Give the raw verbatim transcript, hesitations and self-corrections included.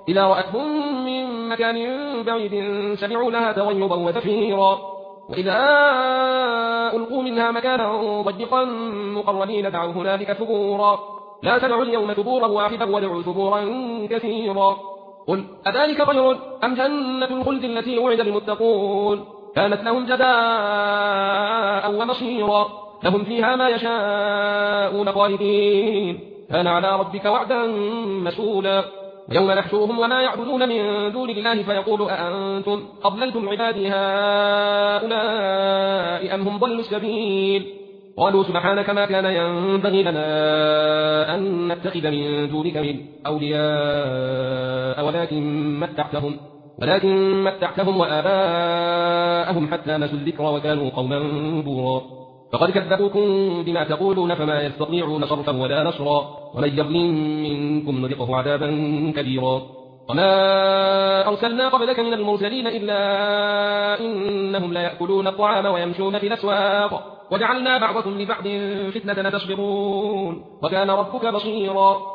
إذا رأتهم من مكان بعيد سمعوا لها تغيظا وزفيرا وإذا ألقوا منها مكانا ضيقا مقرنين دعوا هنالك ثبورا لا تدعوا اليوم ثبورا واحدا وادعوا ثبورا كثيرا قل أذلك خير أم جنة الخلد التي وعد المتقون كانت لهم جزاء ومصيرا لهم فيها ما يشاءون خالدين كان على ربك وعدا مسئولا يوم نحشرهم وما يعبدون من دون الله فيقول أأنتم أضللتم عبادي هؤلاء أم هم ضلوا السبيل قالوا سبحانك ما كان ينبغي لنا أن نتخذ من دونك من أولياء ولكن متعتهم ولكن متعتهم وآباءهم حتى نسوا الذكر وكانوا قوما بورا فقد كذبوكم بما تقولون فما يستطيعون صرفا ولا نصرا ومن يظلم منكم نذقه عذابا كبيرا وما أرسلنا قبلك من المرسلين إلا إنهم لا يأكلون الطعام ويمشون في الأسواق وجعلنا بعضكم لبعض فتنة تصبرون وكان ربك بصيرا